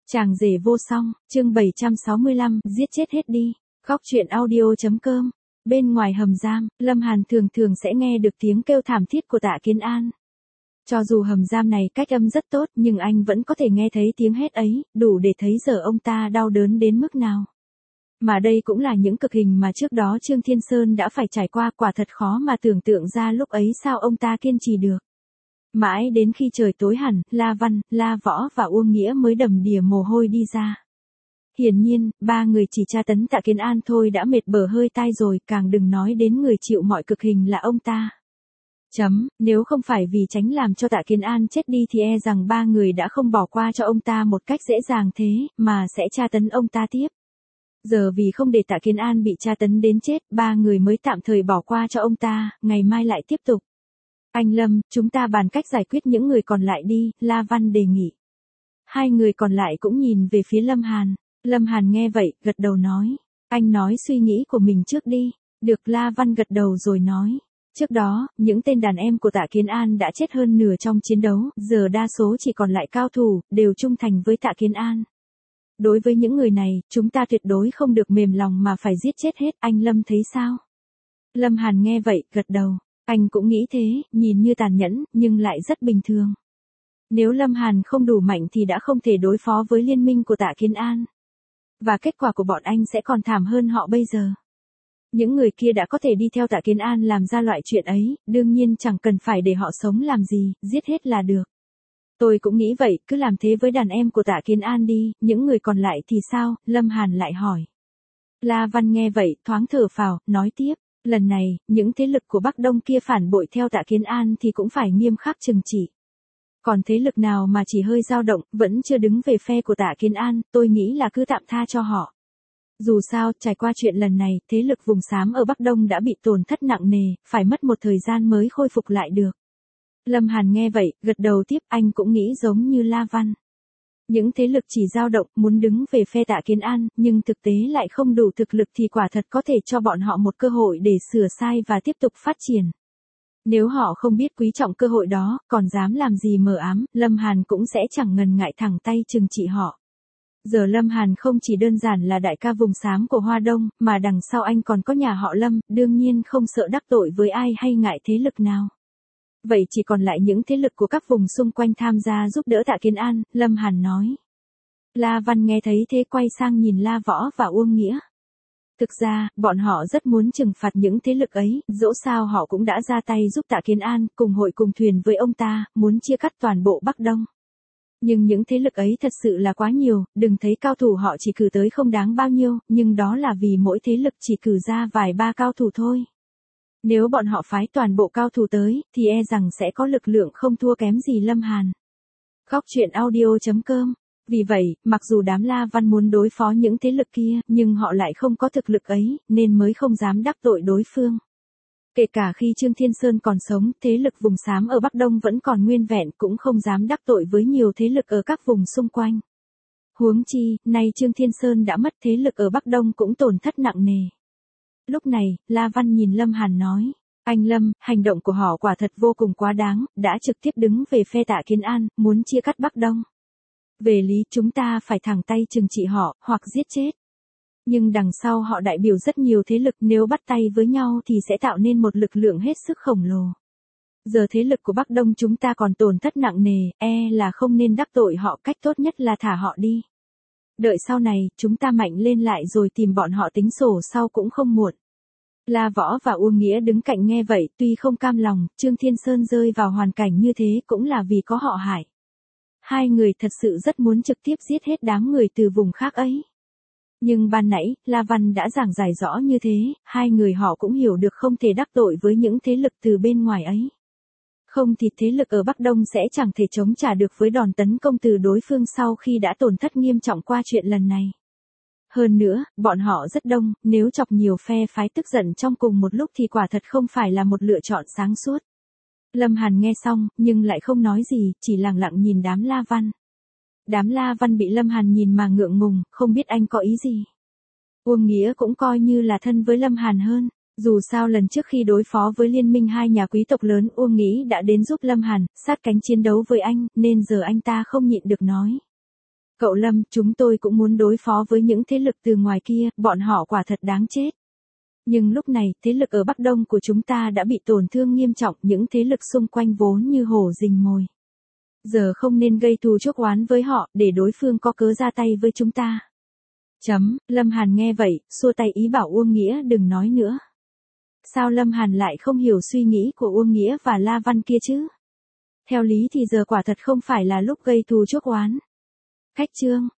Chàng rể vô song, chương 765, giết chết hết đi. Góc truyện audio.com. Bên ngoài hầm giam, Lâm Hàn thường thường sẽ nghe được tiếng kêu thảm thiết của Tạ Kiến An. Cho dù hầm giam này cách âm rất tốt, nhưng anh vẫn có thể nghe thấy tiếng hét ấy, đủ để thấy giờ ông ta đau đớn đến mức nào. Mà đây cũng là những cực hình mà trước đó Trương Thiên Sơn đã phải trải qua, quả thật khó mà tưởng tượng ra lúc ấy sao ông ta kiên trì được. Mãi đến khi trời tối hẳn, La Văn, La Võ và Uông Nghĩa mới đầm đìa mồ hôi đi ra. Hiển nhiên, ba người chỉ tra tấn Tạ Kiến An thôi đã mệt bở hơi tai rồi, càng đừng nói đến người chịu mọi cực hình là ông ta. Nếu không phải vì tránh làm cho Tạ Kiến An chết đi thì e rằng ba người đã không bỏ qua cho ông ta một cách dễ dàng thế, mà sẽ tra tấn ông ta tiếp. Giờ vì không để Tạ Kiến An bị tra tấn đến chết, ba người mới tạm thời bỏ qua cho ông ta, ngày mai lại tiếp tục. Anh Lâm, chúng ta bàn cách giải quyết những người còn lại đi, La Văn đề nghị. Hai người còn lại cũng nhìn về phía Lâm Hàn. Lâm Hàn nghe vậy, gật đầu nói. Anh nói suy nghĩ của mình trước đi. Được, La Văn gật đầu rồi nói. Trước đó, những tên đàn em của Tạ Kiến An đã chết hơn nửa trong chiến đấu, giờ đa số chỉ còn lại cao thủ, đều trung thành với Tạ Kiến An. Đối với những người này, chúng ta tuyệt đối không được mềm lòng mà phải giết chết hết, anh Lâm thấy sao? Lâm Hàn nghe vậy, gật đầu. Anh cũng nghĩ thế, nhìn như tàn nhẫn, nhưng lại rất bình thường. Nếu Lâm Hàn không đủ mạnh thì đã không thể đối phó với liên minh của Tạ Kiến An. Và kết quả của bọn anh sẽ còn thảm hơn họ bây giờ. Những người kia đã có thể đi theo Tạ Kiến An làm ra loại chuyện ấy, đương nhiên chẳng cần phải để họ sống làm gì, giết hết là được. Tôi cũng nghĩ vậy, cứ làm thế với đàn em của Tạ Kiến An đi, những người còn lại thì sao? Lâm Hàn lại hỏi. La Văn nghe vậy, thoáng thở phào, nói tiếp. Lần này, những thế lực của Bắc Đông kia phản bội theo Tạ Kiến An thì cũng phải nghiêm khắc trừng trị. Còn thế lực nào mà chỉ hơi dao động, vẫn chưa đứng về phe của Tạ Kiến An, tôi nghĩ là cứ tạm tha cho họ. Dù sao, trải qua chuyện lần này, thế lực vùng xám ở Bắc Đông đã bị tổn thất nặng nề, phải mất một thời gian mới khôi phục lại được. Lâm Hàn nghe vậy, gật đầu tiếp, anh cũng nghĩ giống như La Văn. Những thế lực chỉ dao động, muốn đứng về phe Tạ Kiến An, nhưng thực tế lại không đủ thực lực thì quả thật có thể cho bọn họ một cơ hội để sửa sai và tiếp tục phát triển. Nếu họ không biết quý trọng cơ hội đó, còn dám làm gì mờ ám, Lâm Hàn cũng sẽ chẳng ngần ngại thẳng tay trừng trị họ. Giờ Lâm Hàn không chỉ đơn giản là đại ca vùng xám của Hoa Đông, mà đằng sau anh còn có nhà họ Lâm, đương nhiên không sợ đắc tội với ai hay ngại thế lực nào. Vậy chỉ còn lại những thế lực của các vùng xung quanh tham gia giúp đỡ Tạ Kiến An, Lâm Hàn nói. La Văn nghe thấy thế quay sang nhìn La Võ và Uông Nghĩa. Thực ra, bọn họ rất muốn trừng phạt những thế lực ấy, dẫu sao họ cũng đã ra tay giúp Tạ Kiến An, cùng hội cùng thuyền với ông ta, muốn chia cắt toàn bộ Bắc Đông. Nhưng những thế lực ấy thật sự là quá nhiều, đừng thấy cao thủ họ chỉ cử tới không đáng bao nhiêu, nhưng đó là vì mỗi thế lực chỉ cử ra vài ba cao thủ thôi. Nếu bọn họ phái toàn bộ cao thủ tới, thì e rằng sẽ có lực lượng không thua kém gì Lâm Hàn. Góc truyện audio.com. Vì vậy, mặc dù đám La Văn muốn đối phó những thế lực kia, nhưng họ lại không có thực lực ấy, nên mới không dám đắc tội đối phương. Kể cả khi Trương Thiên Sơn còn sống, thế lực vùng xám ở Bắc Đông vẫn còn nguyên vẹn, cũng không dám đắc tội với nhiều thế lực ở các vùng xung quanh. Huống chi, nay Trương Thiên Sơn đã mất, thế lực ở Bắc Đông cũng tổn thất nặng nề. Lúc này, La Văn nhìn Lâm Hàn nói. Anh Lâm, hành động của họ quả thật vô cùng quá đáng, đã trực tiếp đứng về phe Tạ Kiến An, muốn chia cắt Bắc Đông. Về lý chúng ta phải thẳng tay trừng trị họ, hoặc giết chết. Nhưng đằng sau họ đại biểu rất nhiều thế lực, nếu bắt tay với nhau thì sẽ tạo nên một lực lượng hết sức khổng lồ. Giờ thế lực của Bắc Đông chúng ta còn tổn thất nặng nề, e là không nên đắc tội họ, cách tốt nhất là thả họ đi. Đợi sau này, chúng ta mạnh lên lại rồi tìm bọn họ tính sổ sau cũng không muộn. La Võ và Uông Nghĩa đứng cạnh nghe vậy, tuy không cam lòng, Trương Thiên Sơn rơi vào hoàn cảnh như thế cũng là vì có họ Hải. Hai người thật sự rất muốn trực tiếp giết hết đám người từ vùng khác ấy. Nhưng ban nãy, La Văn đã giảng giải rõ như thế, hai người họ cũng hiểu được không thể đắc tội với những thế lực từ bên ngoài ấy. Không thì thế lực ở Bắc Đông sẽ chẳng thể chống trả được với đòn tấn công từ đối phương sau khi đã tổn thất nghiêm trọng qua chuyện lần này. Hơn nữa, bọn họ rất đông, nếu chọc nhiều phe phái tức giận trong cùng một lúc thì quả thật không phải là một lựa chọn sáng suốt. Lâm Hàn nghe xong, nhưng lại không nói gì, chỉ lặng lặng nhìn đám La Văn. Đám La Văn bị Lâm Hàn nhìn mà ngượng ngùng, không biết anh có ý gì. Uông Nghĩa cũng coi như là thân với Lâm Hàn hơn. Dù sao lần trước khi đối phó với liên minh hai nhà quý tộc lớn, Uông Nghĩa đã đến giúp Lâm Hàn, sát cánh chiến đấu với anh, nên giờ anh ta không nhịn được nói. Cậu Lâm, chúng tôi cũng muốn đối phó với những thế lực từ ngoài kia, bọn họ quả thật đáng chết. Nhưng lúc này, thế lực ở Bắc Đông của chúng ta đã bị tổn thương nghiêm trọng, những thế lực xung quanh vốn như hổ rình mồi. Giờ không nên gây thù chuốc oán với họ, để đối phương có cớ ra tay với chúng ta. Lâm Hàn nghe vậy, xua tay ý bảo Uông Nghĩa đừng nói nữa. Sao Lâm Hàn lại không hiểu suy nghĩ của Uông Nghĩa và La Văn kia chứ? Theo lý thì giờ quả thật không phải là lúc gây thù chuốc oán. Khách chương.